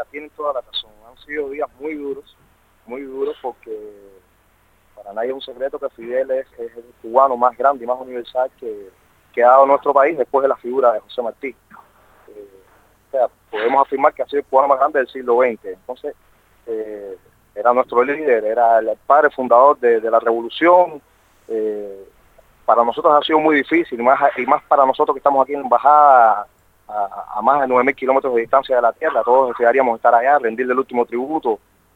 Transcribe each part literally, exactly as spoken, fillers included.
sea, tienen toda la razón. Han sido días muy duros, muy duros porque para nadie es un secreto que Fidel es, es el cubano más grande y más universal que, que ha dado nuestro país después de la figura de José Martí. Eh, o sea, podemos afirmar que ha sido el cubano más grande del siglo veinte. Entonces, eh, era nuestro líder, era el padre fundador de, de la revolución. Eh, para nosotros ha sido muy difícil, y más, y más para nosotros que estamos aquí en la embajada, a, a más de nueve mil kilómetros de distancia de la tierra. Todos desearíamos estar allá, rendirle el último tributo.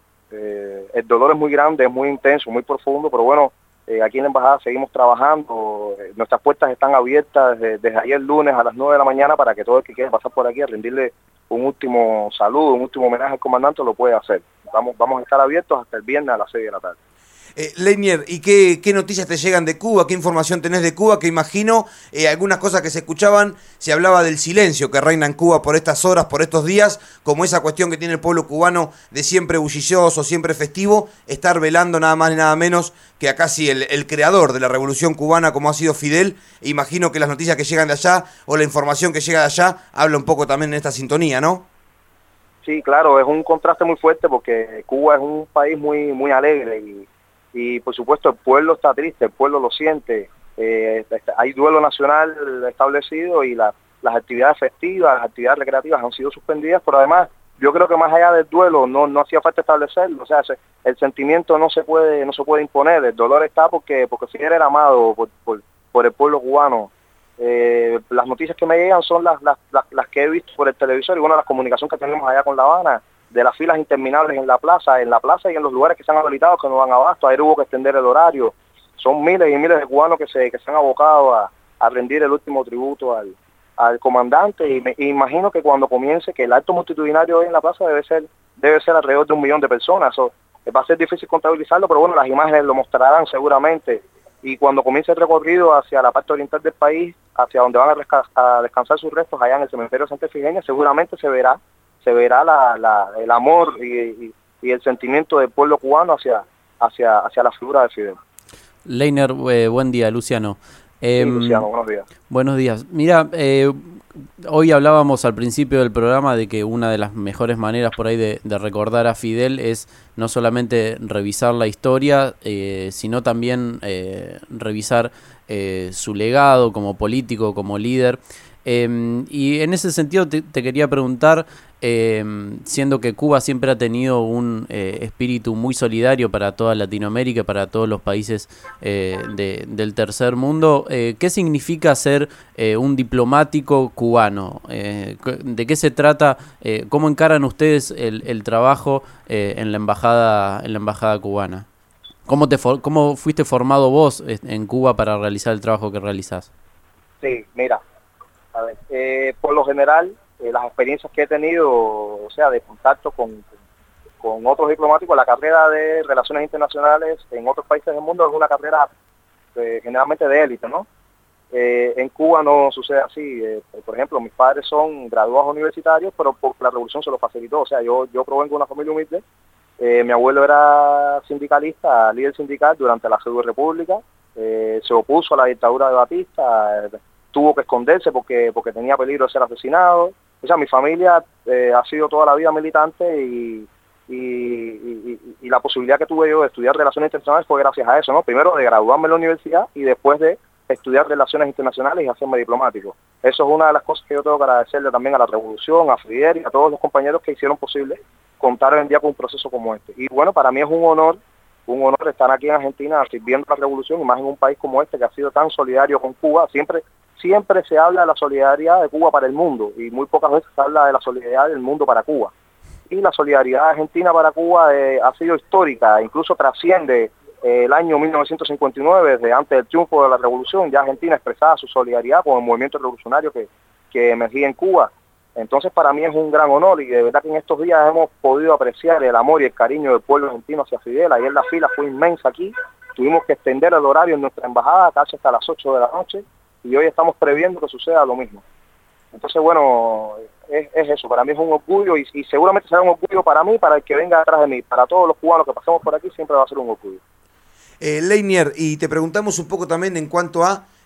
Eh, el dolor es muy grande, es muy intenso, muy profundo, pero bueno, eh, aquí en la embajada seguimos trabajando. Eh, nuestras puertas están abiertas desde, desde ayer lunes a las nueve de la mañana para que todo el que quiera pasar por aquí a rendirle un último saludo, un último homenaje al comandante lo puede hacer. Vamos, vamos a estar abiertos hasta el viernes a las seis de la tarde. Eh, Leinier, ¿y qué, qué noticias te llegan de Cuba? ¿Qué información tenés de Cuba? Que imagino, eh, algunas cosas que se escuchaban, se hablaba del silencio que reina en Cuba por estas horas, por estos días, como esa cuestión que tiene el pueblo cubano de siempre bullicioso, siempre festivo, estar velando nada más ni nada menos que a casi el, el creador de la revolución cubana como ha sido Fidel. E imagino que las noticias que llegan de allá, o la información que llega de allá, habla un poco también en esta sintonía, ¿no? Sí, claro, es un contraste muy fuerte porque Cuba es un país muy, muy alegre y Y por supuesto el pueblo está triste, el pueblo lo siente, eh, hay duelo nacional establecido y la, las actividades festivas, las actividades recreativas han sido suspendidas, pero además yo creo que más allá del duelo no, no hacía falta establecerlo, o sea, se, el sentimiento no se puede no se puede imponer, el dolor está porque porque Fidel era amado por, por, por el pueblo cubano. Eh, las noticias que me llegan son las, las, las, las que he visto por el televisor y bueno, la comunicación que tenemos allá con La Habana, de las filas interminables en la plaza, en la plaza y en los lugares que se han habilitado que no dan abasto. Ayer hubo que extender el horario. Son miles y miles de cubanos que se que se han abocado a, a rendir el último tributo al, al comandante y me y imagino que cuando comience, que el acto multitudinario hoy en la plaza debe ser debe ser alrededor de un millón de personas. Eso va a ser difícil contabilizarlo, pero bueno, las imágenes lo mostrarán seguramente. Y cuando comience el recorrido hacia la parte oriental del país, hacia donde van a, resca- a descansar sus restos allá en el cementerio de Santa Efigenia, seguramente se verá se verá la, la, el amor y, y, y el sentimiento del pueblo cubano hacia, hacia, hacia la figura de Fidel. Leiner, eh, buen día, Luciano. Eh, sí, Luciano, buenos días. Buenos días. Mira, eh, hoy hablábamos al principio del programa de que una de las mejores maneras por ahí de, de recordar a Fidel es no solamente revisar la historia, eh, sino también eh, revisar eh, su legado como político, como líder. Eh, y en ese sentido te, te quería preguntar, eh, siendo que Cuba siempre ha tenido un eh, espíritu muy solidario para toda Latinoamérica, para todos los países eh, de, del tercer mundo, eh, ¿qué significa ser eh, un diplomático cubano? Eh, ¿De qué se trata? Eh, ¿Cómo encaran ustedes el, el trabajo eh, en la embajada, en la embajada cubana? ¿Cómo, te for, ¿Cómo fuiste formado vos en Cuba para realizar el trabajo que realizás? Sí, mira. A ver, eh, por lo general, eh, las experiencias que he tenido, o sea, de contacto con, con otros diplomáticos, la carrera de relaciones internacionales en otros países del mundo es una carrera eh, generalmente de élite, ¿no? Eh, en Cuba no sucede así. Eh, por ejemplo, mis padres son graduados universitarios, pero por la revolución se lo facilitó. O sea, yo, yo provengo de una familia humilde. Eh, mi abuelo era sindicalista, líder sindical durante la Segunda República. Eh, se opuso a la dictadura de Batista. Eh, tuvo que esconderse porque porque tenía peligro de ser asesinado. O sea, mi familia eh, ha sido toda la vida militante y, y, y, y la posibilidad que tuve yo de estudiar Relaciones Internacionales fue gracias a eso, ¿no? Primero de graduarme en la universidad y después de estudiar Relaciones Internacionales y hacerme diplomático. Eso es una de las cosas que yo tengo que agradecerle también a la Revolución, a Fidel y a todos los compañeros que hicieron posible contar hoy en día con un proceso como este. Y bueno, para mí es un honor, un honor estar aquí en Argentina sirviendo la Revolución y más en un país como este que ha sido tan solidario con Cuba. Siempre Siempre se habla de la solidaridad de Cuba para el mundo y muy pocas veces se habla de la solidaridad del mundo para Cuba. Y la solidaridad argentina para Cuba eh, ha sido histórica, incluso trasciende eh, el año mil novecientos cincuenta y nueve, desde antes del triunfo de la revolución, ya Argentina expresaba su solidaridad con el movimiento revolucionario que, que emergía en Cuba. Entonces para mí es un gran honor y de verdad que en estos días hemos podido apreciar el amor y el cariño del pueblo argentino hacia Fidel. Ayer la fila fue inmensa aquí, tuvimos que extender el horario en nuestra embajada casi hasta las ocho de la noche. Y hoy estamos previendo que suceda lo mismo. Entonces, bueno, es, es eso. Para mí es un orgullo y, y seguramente será un orgullo para mí, para el que venga detrás de mí. Para todos los cubanos que pasemos por aquí siempre va a ser un orgullo. Eh, Leinier, y te preguntamos un poco también en cuanto a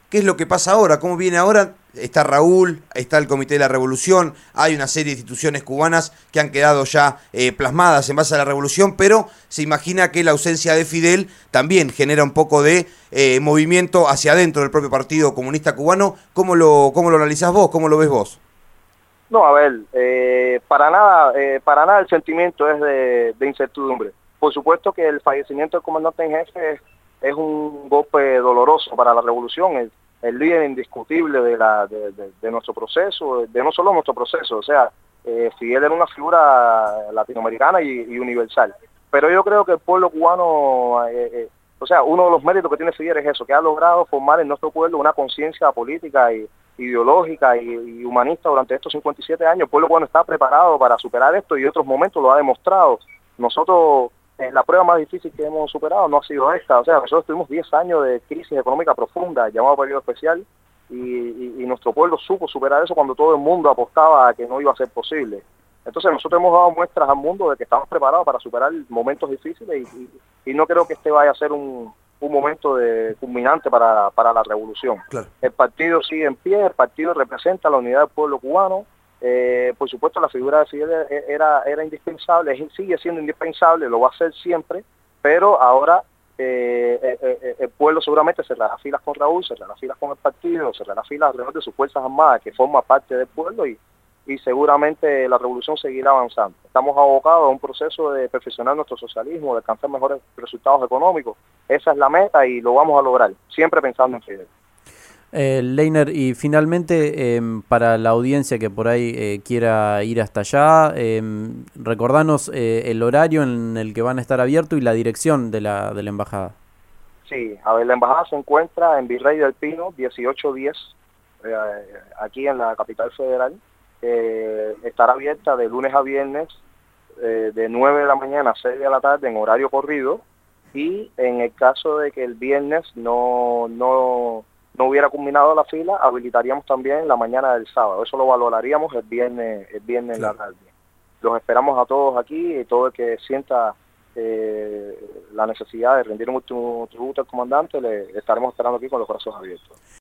¿qué es lo que pasa ahora? ¿Cómo viene ahora? Está Raúl, está el Comité de la Revolución, hay una serie de instituciones cubanas que han quedado ya eh, plasmadas en base a la revolución, pero se imagina que la ausencia de Fidel también genera un poco de eh, movimiento hacia adentro del propio Partido Comunista Cubano. ¿Cómo lo, cómo lo analizás vos? ¿Cómo lo ves vos? No, a ver, eh, para nada, eh, para nada el sentimiento es de, de incertidumbre. Por supuesto que el fallecimiento del comandante en jefe es, es un golpe doloroso para la revolución, el, el líder indiscutible de, la, de, de, de nuestro proceso, de no solo nuestro proceso, o sea, eh, Fidel era una figura latinoamericana y, y universal. Pero yo creo que el pueblo cubano, eh, eh, o sea, uno de los méritos que tiene Fidel es eso, que ha logrado formar en nuestro pueblo una conciencia política y ideológica y, y humanista durante estos cincuenta y siete años. El pueblo cubano está preparado para superar esto y en otros momentos lo ha demostrado. Nosotros, eh, la prueba más difícil que hemos superado no ha sido esta, o sea, nosotros tuvimos diez años de crisis económica profunda, llamado periodo especial, y, y, y nuestro pueblo supo superar eso cuando todo el mundo apostaba a que no iba a ser posible. Entonces nosotros hemos dado muestras al mundo de que estamos preparados para superar momentos difíciles y, y, y no creo que este vaya a ser un, un momento de, culminante para, para la revolución. Claro. El partido sigue en pie, el partido representa la unidad del pueblo cubano. Eh, por supuesto, la figura de Fidel era, era indispensable, sigue siendo indispensable, lo va a ser siempre, pero ahora eh, eh, eh, el pueblo seguramente cerrará filas con Raúl, cerrará filas con el partido, cerrará filas alrededor de sus Fuerzas Armadas, que forma parte del pueblo, y, y seguramente la revolución seguirá avanzando. Estamos abocados a un proceso de perfeccionar nuestro socialismo, de alcanzar mejores resultados económicos. Esa es la meta y lo vamos a lograr, siempre pensando en Fidel. Eh, Leiner, y finalmente, eh, para la audiencia que por ahí eh, quiera ir hasta allá, eh, recordanos eh, el horario en el que van a estar abiertos y la dirección de la, de la embajada. Sí, a ver, la embajada se encuentra en Virrey del Pino, dieciocho diez, eh, aquí en la capital federal. Eh, estará abierta de lunes a viernes, eh, de nueve de la mañana a seis de la tarde en horario corrido, y en el caso de que el viernes no... no no hubiera culminado la fila, habilitaríamos también la mañana del sábado. Eso lo valoraríamos el viernes, el viernes en la tarde. Los esperamos a todos aquí y todo el que sienta eh, la necesidad de rendir un último tributo al comandante, le estaremos esperando aquí con los brazos abiertos.